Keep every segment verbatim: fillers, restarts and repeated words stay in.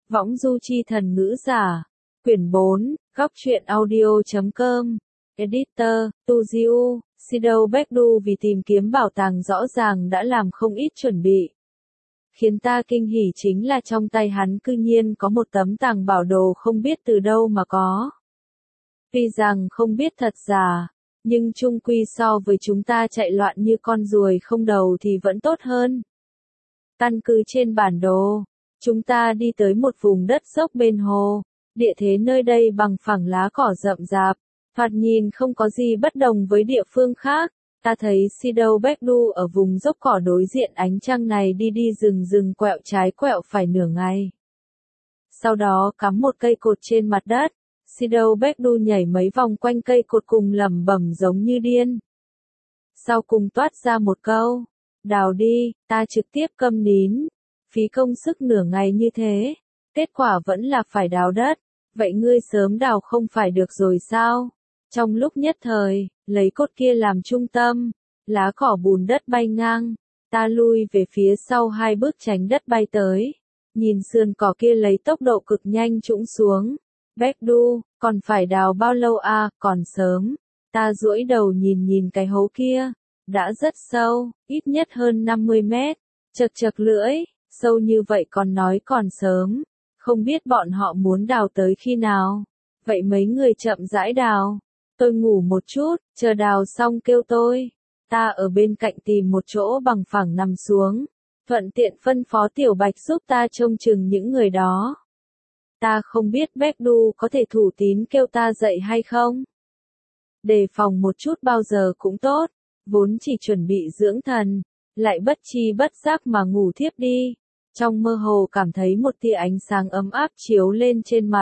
Võng du chi thần ngữ giả. Quyển bốn, góc truyện audio.com. Editor, Tu Diu, Sido Baekdu vì tìm kiếm bảo tàng rõ ràng đã làm không ít chuẩn bị. Khiến ta kinh hỉ chính là trong tay hắn cư nhiên có một tấm tàng bảo đồ không biết từ đâu mà có. Tuy rằng không biết thật giả, nhưng chung quy so với chúng ta chạy loạn như con ruồi không đầu thì vẫn tốt hơn. Căn cứ trên bản đồ, chúng ta đi tới một vùng đất dốc bên hồ, địa thế nơi đây bằng phẳng lá cỏ rậm rạp, thoạt nhìn không có gì bất đồng với địa phương khác. Ta thấy Sido Baekdu ở vùng dốc cỏ đối diện ánh trăng này đi đi rừng rừng quẹo trái quẹo phải nửa ngày. Sau đó cắm một cây cột trên mặt đất, Sido Baekdu nhảy mấy vòng quanh cây cột cùng lẩm bẩm giống như điên. Sau cùng toát ra một câu, đào đi, ta trực tiếp câm nín, phí công sức nửa ngày như thế, kết quả vẫn là phải đào đất, vậy ngươi sớm đào không phải được rồi sao? Trong lúc nhất thời, lấy cột kia làm trung tâm, lá cỏ bùn đất bay ngang, ta lui về phía sau hai bước tránh đất bay tới, nhìn sườn cỏ kia lấy tốc độ cực nhanh trũng xuống. Baekdu, còn phải đào bao lâu à, còn sớm. Ta duỗi đầu nhìn nhìn cái hố kia, đã rất sâu, ít nhất hơn năm mươi mét, chật chật lưỡi, sâu như vậy còn nói còn sớm, không biết bọn họ muốn đào tới khi nào. Vậy mấy người chậm rãi đào. Tôi ngủ một chút, chờ đào xong kêu tôi. Ta ở bên cạnh tìm một chỗ bằng phẳng nằm xuống, thuận tiện phân phó Tiểu Bạch giúp ta trông chừng những người đó. Ta không biết Baekdu có thể thủ tín kêu ta dậy hay không. Đề phòng một chút bao giờ cũng tốt, vốn chỉ chuẩn bị dưỡng thần, lại bất chi bất giác mà ngủ thiếp đi. Trong mơ hồ cảm thấy một tia ánh sáng ấm áp chiếu lên trên mặt.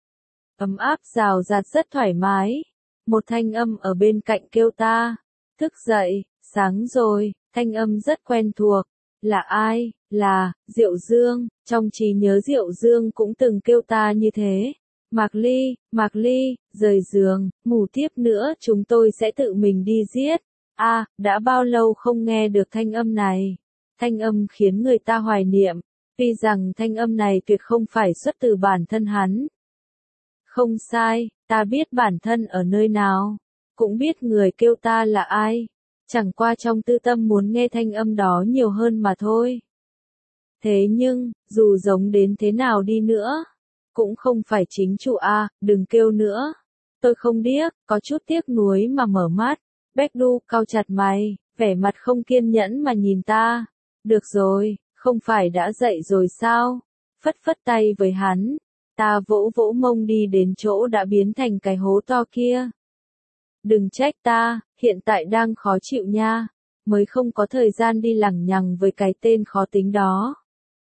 Ấm áp rào rạt rất thoải mái. Một thanh âm ở bên cạnh kêu ta, thức dậy, sáng rồi, thanh âm rất quen thuộc. Là ai? Là, Diệu Dương, trong trí nhớ Diệu Dương cũng từng kêu ta như thế. Mạc Ly, Mạc Ly, rời giường, ngủ tiếp nữa chúng tôi sẽ tự mình đi giết. A, à, đã bao lâu không nghe được thanh âm này? Thanh âm khiến người ta hoài niệm, tuy rằng thanh âm này tuyệt không phải xuất từ bản thân hắn. Không sai, ta biết bản thân ở nơi nào, cũng biết người kêu ta là ai, chẳng qua trong tư tâm muốn nghe thanh âm đó nhiều hơn mà thôi. Thế nhưng, dù giống đến thế nào đi nữa, cũng không phải chính chủ a, đừng kêu nữa. Tôi không điếc, có chút tiếc nuối mà mở mắt. Baekdu cau chặt mày, vẻ mặt không kiên nhẫn mà nhìn ta. Được rồi, không phải đã dậy rồi sao? Phất phất tay với hắn. Ta vỗ vỗ mông đi đến chỗ đã biến thành cái hố to kia. Đừng trách ta, hiện tại đang khó chịu nha, mới không có thời gian đi lằng nhằng với cái tên khó tính đó.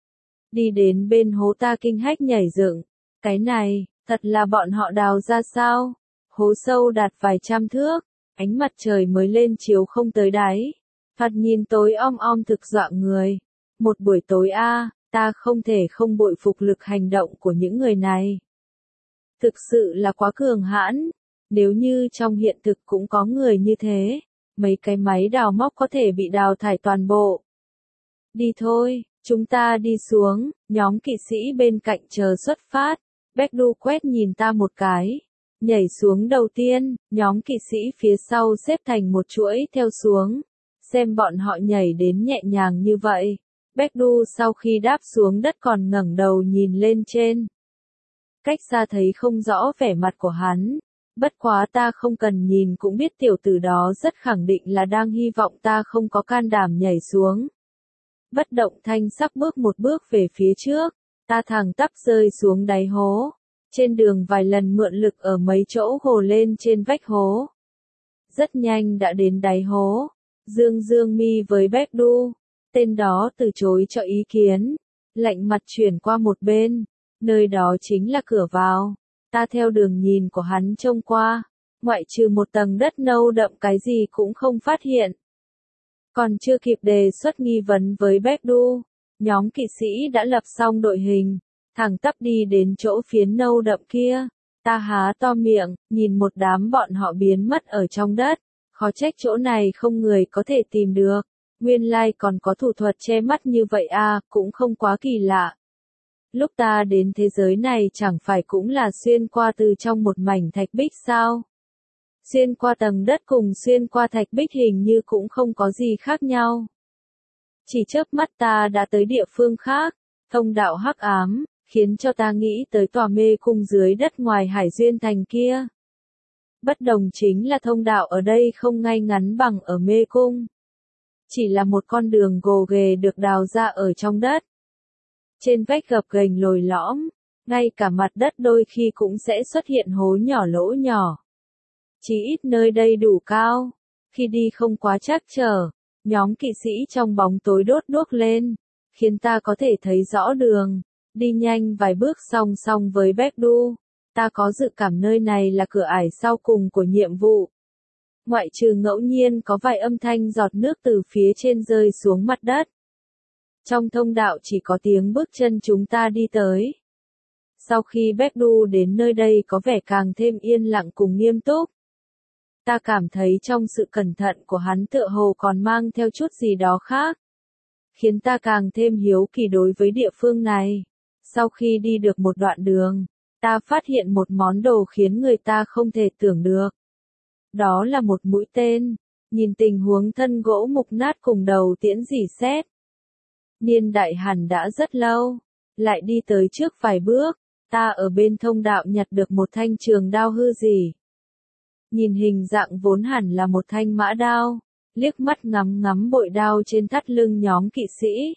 Đi đến bên hố ta kinh hách nhảy dựng, cái này, thật là bọn họ đào ra sao? Hố sâu đạt vài trăm thước, ánh mặt trời mới lên chiếu không tới đáy, thoạt nhìn tối om om thực dọa người. Một buổi tối a, ta không thể không bội phục lực hành động của những người này. Thực sự là quá cường hãn, nếu như trong hiện thực cũng có người như thế, mấy cái máy đào móc có thể bị đào thải toàn bộ. Đi thôi, chúng ta đi xuống, nhóm kỵ sĩ bên cạnh chờ xuất phát. Baekdu quét nhìn ta một cái, nhảy xuống đầu tiên, nhóm kỵ sĩ phía sau xếp thành một chuỗi theo xuống, xem bọn họ nhảy đến nhẹ nhàng như vậy. Baekdu sau khi đáp xuống đất còn ngẩng đầu nhìn lên trên. Cách xa thấy không rõ vẻ mặt của hắn, bất quá ta không cần nhìn cũng biết tiểu tử đó rất khẳng định là đang hy vọng ta không có can đảm nhảy xuống. Bất động thanh sắc bước một bước về phía trước, ta thẳng tắp rơi xuống đáy hố. Trên đường vài lần mượn lực ở mấy chỗ gồ lên trên vách hố. Rất nhanh đã đến đáy hố. Dương dương mi với Baekdu. Tên đó từ chối cho ý kiến, lạnh mặt chuyển qua một bên, nơi đó chính là cửa vào. Ta theo đường nhìn của hắn trông qua, ngoại trừ một tầng đất nâu đậm cái gì cũng không phát hiện. Còn chưa kịp đề xuất nghi vấn với Baekdu, nhóm kỵ sĩ đã lập xong đội hình, thẳng tắp đi đến chỗ phiến nâu đậm kia. Ta há to miệng, nhìn một đám bọn họ biến mất ở trong đất, khó trách chỗ này không người có thể tìm được. Nguyên lai còn có thủ thuật che mắt như vậy à, cũng không quá kỳ lạ. Lúc ta đến thế giới này chẳng phải cũng là xuyên qua từ trong một mảnh thạch bích sao? Xuyên qua tầng đất cùng xuyên qua thạch bích hình như cũng không có gì khác nhau. Chỉ chớp mắt ta đã tới địa phương khác, thông đạo hắc ám, khiến cho ta nghĩ tới tòa mê cung dưới đất ngoài Hải Duyên Thành kia. Bất đồng chính là thông đạo ở đây không ngay ngắn bằng ở mê cung. Chỉ là một con đường gồ ghề được đào ra ở trong đất. Trên vách gập ghềnh lồi lõm, ngay cả mặt đất đôi khi cũng sẽ xuất hiện hố nhỏ lỗ nhỏ. Chỉ ít nơi đây đủ cao, khi đi không quá trắc trở, nhóm kỵ sĩ trong bóng tối đốt đuốc lên, khiến ta có thể thấy rõ đường, đi nhanh vài bước song song với Baekdu. Ta có dự cảm nơi này là cửa ải sau cùng của nhiệm vụ. Ngoại trừ ngẫu nhiên có vài âm thanh giọt nước từ phía trên rơi xuống mặt đất. Trong thông đạo chỉ có tiếng bước chân chúng ta đi tới. Sau khi Baekdu đến nơi đây có vẻ càng thêm yên lặng cùng nghiêm túc. Ta cảm thấy trong sự cẩn thận của hắn tựa hồ còn mang theo chút gì đó khác. Khiến ta càng thêm hiếu kỳ đối với địa phương này. Sau khi đi được một đoạn đường, ta phát hiện một món đồ khiến người ta không thể tưởng được. Đó là một mũi tên, nhìn tình huống thân gỗ mục nát cùng đầu tiễn rỉ sét. Niên đại hẳn đã rất lâu, lại đi tới trước vài bước, ta ở bên thông đạo nhặt được một thanh trường đao hư rỉ. Nhìn hình dạng vốn hẳn là một thanh mã đao, liếc mắt ngắm ngắm bội đao trên thắt lưng nhóm kỵ sĩ.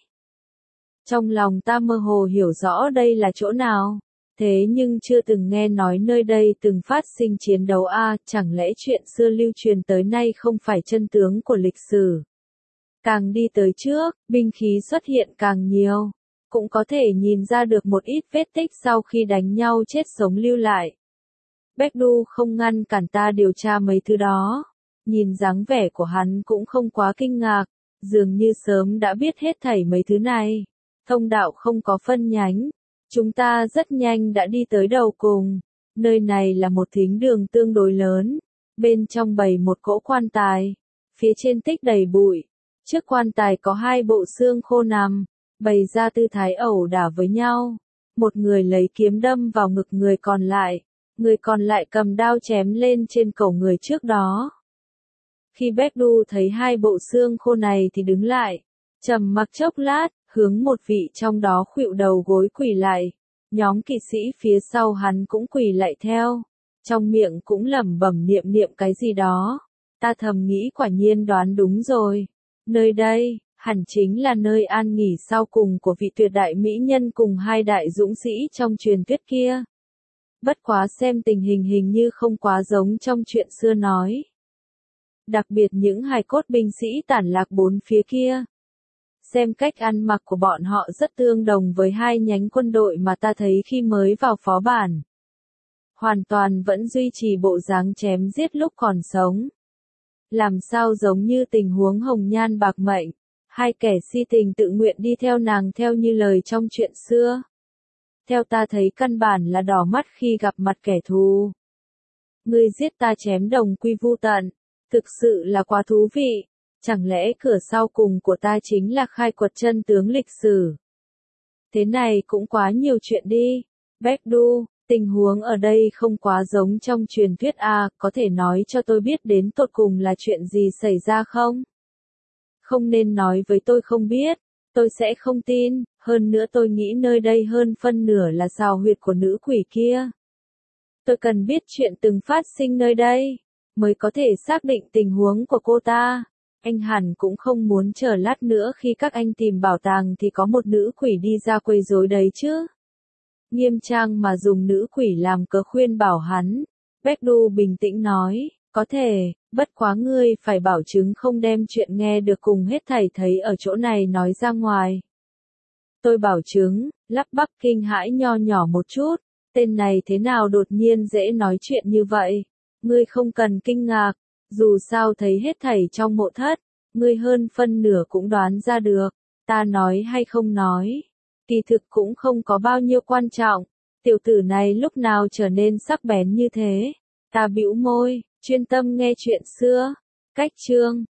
Trong lòng ta mơ hồ hiểu rõ đây là chỗ nào, thế nhưng chưa từng nghe nói nơi đây từng phát sinh chiến đấu a, à, chẳng lẽ chuyện xưa lưu truyền tới nay không phải chân tướng của lịch sử. Càng đi tới trước, binh khí xuất hiện càng nhiều, cũng có thể nhìn ra được một ít vết tích sau khi đánh nhau chết sống lưu lại. Baekdu không ngăn cản ta điều tra mấy thứ đó, nhìn dáng vẻ của hắn cũng không quá kinh ngạc, dường như sớm đã biết hết thảy mấy thứ này. Thông đạo không có phân nhánh, chúng ta rất nhanh đã đi tới đầu cùng, nơi này là một thính đường tương đối lớn, bên trong bày một cỗ quan tài, phía trên tích đầy bụi, trước quan tài có hai bộ xương khô nằm, bày ra tư thái ẩu đả với nhau, một người lấy kiếm đâm vào ngực người còn lại, người còn lại cầm đao chém lên trên cổ người trước đó. Khi Baekdu thấy hai bộ xương khô này thì đứng lại, trầm mặc chốc lát, hướng một vị trong đó khuỵu đầu gối quỳ lại. Nhóm kỵ sĩ phía sau hắn cũng quỳ lại theo, trong miệng cũng lẩm bẩm niệm niệm cái gì đó. Ta thầm nghĩ quả nhiên đoán đúng rồi. Nơi đây, hẳn chính là nơi an nghỉ sau cùng của vị tuyệt đại mỹ nhân cùng hai đại dũng sĩ trong truyền thuyết kia. Bất quá xem tình hình hình như không quá giống trong chuyện xưa nói. Đặc biệt những hài cốt binh sĩ tản lạc bốn phía kia. Xem cách ăn mặc của bọn họ rất tương đồng với hai nhánh quân đội mà ta thấy khi mới vào phó bản. Hoàn toàn vẫn duy trì bộ dáng chém giết lúc còn sống. Làm sao giống như tình huống hồng nhan bạc mệnh, hai kẻ si tình tự nguyện đi theo nàng theo như lời trong chuyện xưa. Theo ta thấy căn bản là đỏ mắt khi gặp mặt kẻ thù. Ngươi giết ta chém đồng quy vu tận, thực sự là quá thú vị. Chẳng lẽ cửa sau cùng của ta chính là khai quật chân tướng lịch sử? Thế này cũng quá nhiều chuyện đi. Baekdu, tình huống ở đây không quá giống trong truyền thuyết à, có thể nói cho tôi biết đến tột cùng là chuyện gì xảy ra không? Không nên nói với tôi không biết, tôi sẽ không tin, hơn nữa tôi nghĩ nơi đây hơn phân nửa là sào huyệt của nữ quỷ kia. Tôi cần biết chuyện từng phát sinh nơi đây, mới có thể xác định tình huống của cô ta. Anh hẳn cũng không muốn chờ lát nữa khi các anh tìm bảo tàng thì có một nữ quỷ đi ra quấy rối đấy chứ. Nghiêm trang mà dùng nữ quỷ làm cớ khuyên bảo hắn. Baekdu bình tĩnh nói, có thể, bất quá ngươi phải bảo chứng không đem chuyện nghe được cùng hết thảy thấy ở chỗ này nói ra ngoài. Tôi bảo chứng, lắp bắp kinh hãi nho nhỏ một chút, tên này thế nào đột nhiên dễ nói chuyện như vậy. Ngươi không cần kinh ngạc. Dù sao thấy hết thảy trong mộ thất, ngươi hơn phân nửa cũng đoán ra được, ta nói hay không nói, kỳ thực cũng không có bao nhiêu quan trọng, tiểu tử này lúc nào trở nên sắc bén như thế, ta bĩu môi, chuyên tâm nghe chuyện xưa, cách chương.